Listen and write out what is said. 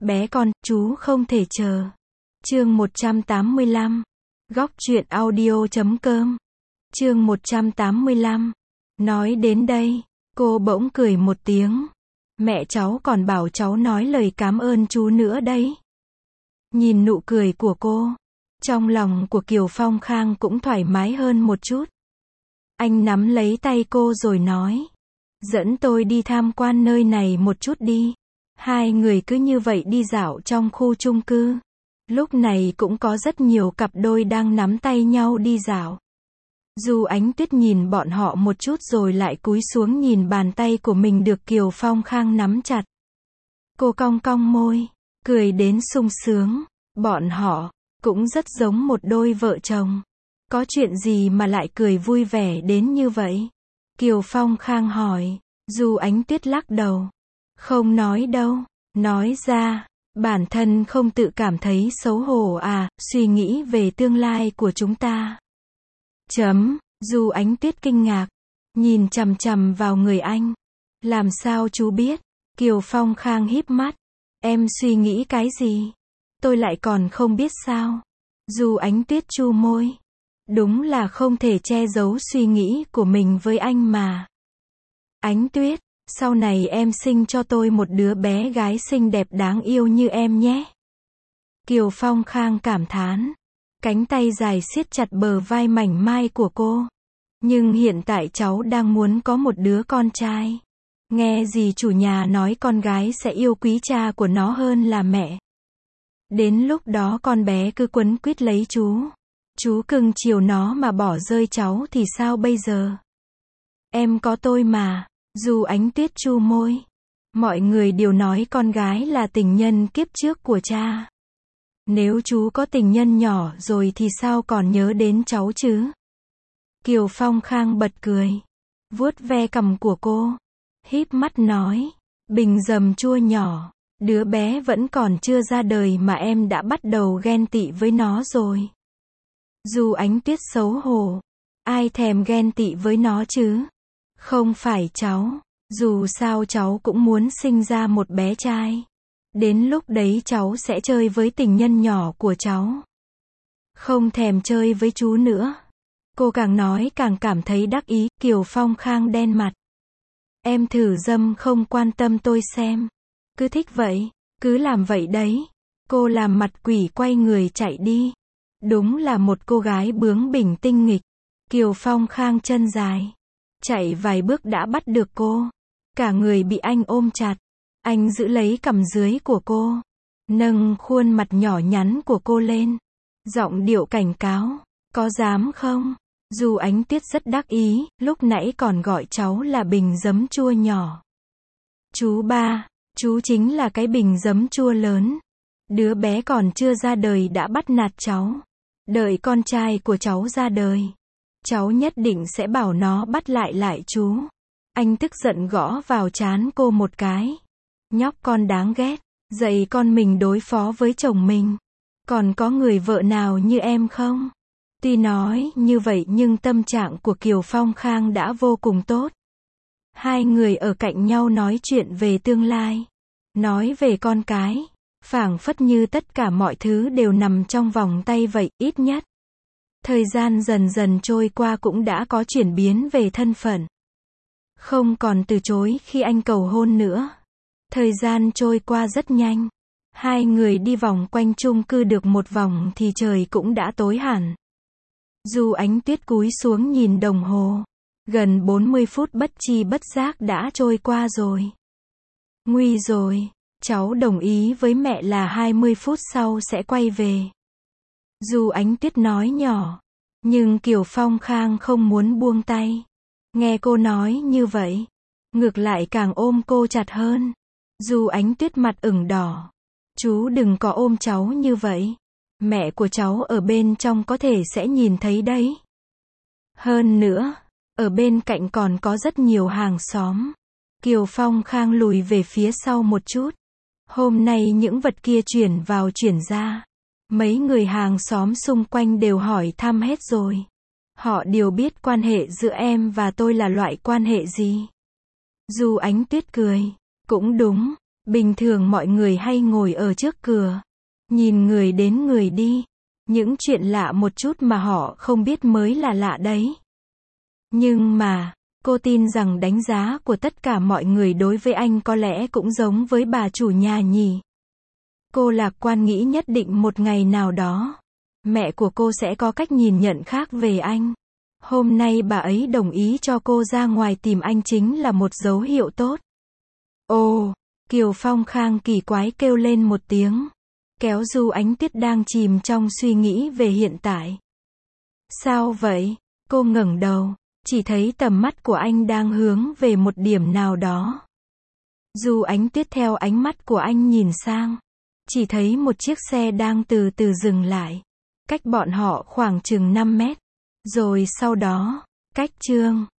Bé con, chú không thể chờ. Chương 185. Góc truyện audio.com. Chương 185. Nói đến đây, cô bỗng cười một tiếng. Mẹ cháu còn bảo cháu nói lời cảm ơn chú nữa đấy. Nhìn nụ cười của cô, trong lòng của Kiều Phong Khang cũng thoải mái hơn một chút. Anh nắm lấy tay cô rồi nói, dẫn tôi đi tham quan nơi này một chút đi. Hai người cứ như vậy đi dạo trong khu chung cư. Lúc này cũng có rất nhiều cặp đôi đang nắm tay nhau đi dạo. Du Ánh Tuyết nhìn bọn họ một chút rồi lại cúi xuống nhìn bàn tay của mình được Kiều Phong Khang nắm chặt. Cô cong cong môi, cười đến sung sướng. Bọn họ cũng rất giống một đôi vợ chồng. Có chuyện gì mà lại cười vui vẻ đến như vậy? Kiều Phong Khang hỏi. Du Ánh Tuyết lắc đầu. Không nói đâu. Nói ra, bản thân không tự cảm thấy xấu hổ à, suy nghĩ về tương lai của chúng ta. Du Ánh Tuyết kinh ngạc, nhìn chằm chằm vào người anh. Làm sao chú biết? Kiều Phong Khang híp mắt. Em suy nghĩ cái gì? Tôi lại còn không biết sao? Du Ánh Tuyết chu môi. Đúng là không thể che giấu suy nghĩ của mình với anh mà. Ánh Tuyết, sau này em sinh cho tôi một đứa bé gái xinh đẹp đáng yêu như em nhé. Kiều Phong Khang cảm thán. Cánh tay dài siết chặt bờ vai mảnh mai của cô. Nhưng hiện tại cháu đang muốn có một đứa con trai. Nghe gì chủ nhà nói con gái sẽ yêu quý cha của nó hơn là mẹ. Đến lúc đó con bé cứ quấn quýt lấy chú. Chú cưng chiều nó mà bỏ rơi cháu thì sao bây giờ? Em có tôi mà. Du Ánh Tuyết chu môi. Mọi người đều nói con gái là tình nhân kiếp trước của cha. Nếu chú có tình nhân nhỏ rồi thì sao còn nhớ đến cháu chứ? Kiều Phong Khang bật cười. Vuốt ve cằm của cô. Híp mắt nói. Bình dầm chua nhỏ. Đứa bé vẫn còn chưa ra đời mà em đã bắt đầu ghen tị với nó rồi. Du Ánh Tuyết xấu hổ. Ai thèm ghen tị với nó chứ? Không phải cháu. Dù sao cháu cũng muốn sinh ra một bé trai. Đến lúc đấy cháu sẽ chơi với tình nhân nhỏ của cháu. Không thèm chơi với chú nữa. Cô càng nói càng cảm thấy đắc ý. Kiều Phong Khang đen mặt. Em thử dâm không quan tâm tôi xem. Cứ thích vậy, cứ làm vậy đấy. Cô làm mặt quỷ quay người chạy đi. Đúng là một cô gái bướng bỉnh tinh nghịch. Kiều Phong Khang chân dài. Chạy vài bước đã bắt được cô. Cả người bị anh ôm chặt. Anh giữ lấy cằm dưới của cô. Nâng khuôn mặt nhỏ nhắn của cô lên. Giọng điệu cảnh cáo. Có dám không? Du Ánh Tuyết rất đắc ý, lúc nãy còn gọi cháu là bình giấm chua nhỏ. Chú ba, chú chính là cái bình giấm chua lớn. Đứa bé còn chưa ra đời đã bắt nạt cháu. Đợi con trai của cháu ra đời. Cháu nhất định sẽ bảo nó bắt lại chú. Anh tức giận gõ vào trán cô một cái. Nhóc con đáng ghét. Dạy con mình đối phó với chồng mình. Còn có người vợ nào như em không? Tuy nói như vậy nhưng tâm trạng của Kiều Phong Khang đã vô cùng tốt. Hai người ở cạnh nhau nói chuyện về tương lai. Nói về con cái. Phảng phất như tất cả mọi thứ đều nằm trong vòng tay vậy, ít nhất. Thời gian dần dần trôi qua cũng đã có chuyển biến về thân phận. Không còn từ chối khi anh cầu hôn nữa. Thời gian trôi qua rất nhanh. Hai người đi vòng quanh chung cư được một vòng thì trời cũng đã tối hẳn. Du Ánh Tuyết cúi xuống nhìn đồng hồ. Gần 40 phút bất chi bất giác đã trôi qua rồi. Nguy rồi, cháu đồng ý với mẹ là 20 phút sau sẽ quay về. Du Ánh Tuyết nói nhỏ. Nhưng Kiều Phong Khang không muốn buông tay. Nghe cô nói như vậy, ngược lại càng ôm cô chặt hơn. Du Ánh Tuyết mặt ửng đỏ. Chú đừng có ôm cháu như vậy. Mẹ của cháu ở bên trong có thể sẽ nhìn thấy đấy. Hơn nữa, ở bên cạnh còn có rất nhiều hàng xóm. Kiều Phong Khang lùi về phía sau một chút. Hôm nay những vật kia chuyển vào chuyển ra. Mấy người hàng xóm xung quanh đều hỏi thăm hết rồi. Họ đều biết quan hệ giữa em và tôi là loại quan hệ gì. Du Ánh Tuyết cười. Cũng đúng. Bình thường mọi người hay ngồi ở trước cửa, nhìn người đến người đi. Những chuyện lạ một chút mà họ không biết mới là lạ đấy. Nhưng mà, cô tin rằng đánh giá của tất cả mọi người đối với anh có lẽ cũng giống với bà chủ nhà nhỉ. Cô lạc quan nghĩ nhất định một ngày nào đó, mẹ của cô sẽ có cách nhìn nhận khác về anh. Hôm nay bà ấy đồng ý cho cô ra ngoài tìm anh chính là một dấu hiệu tốt. Ồ, Kiều Phong Khang kỳ quái kêu lên một tiếng, kéo Du Ánh Tuyết đang chìm trong suy nghĩ về hiện tại. Sao vậy? Cô ngẩng đầu, chỉ thấy tầm mắt của anh đang hướng về một điểm nào đó. Du Ánh Tuyết theo ánh mắt của anh nhìn sang, chỉ thấy một chiếc xe đang từ từ dừng lại, cách bọn họ khoảng chừng 5 mét. Rồi sau đó, cách Trương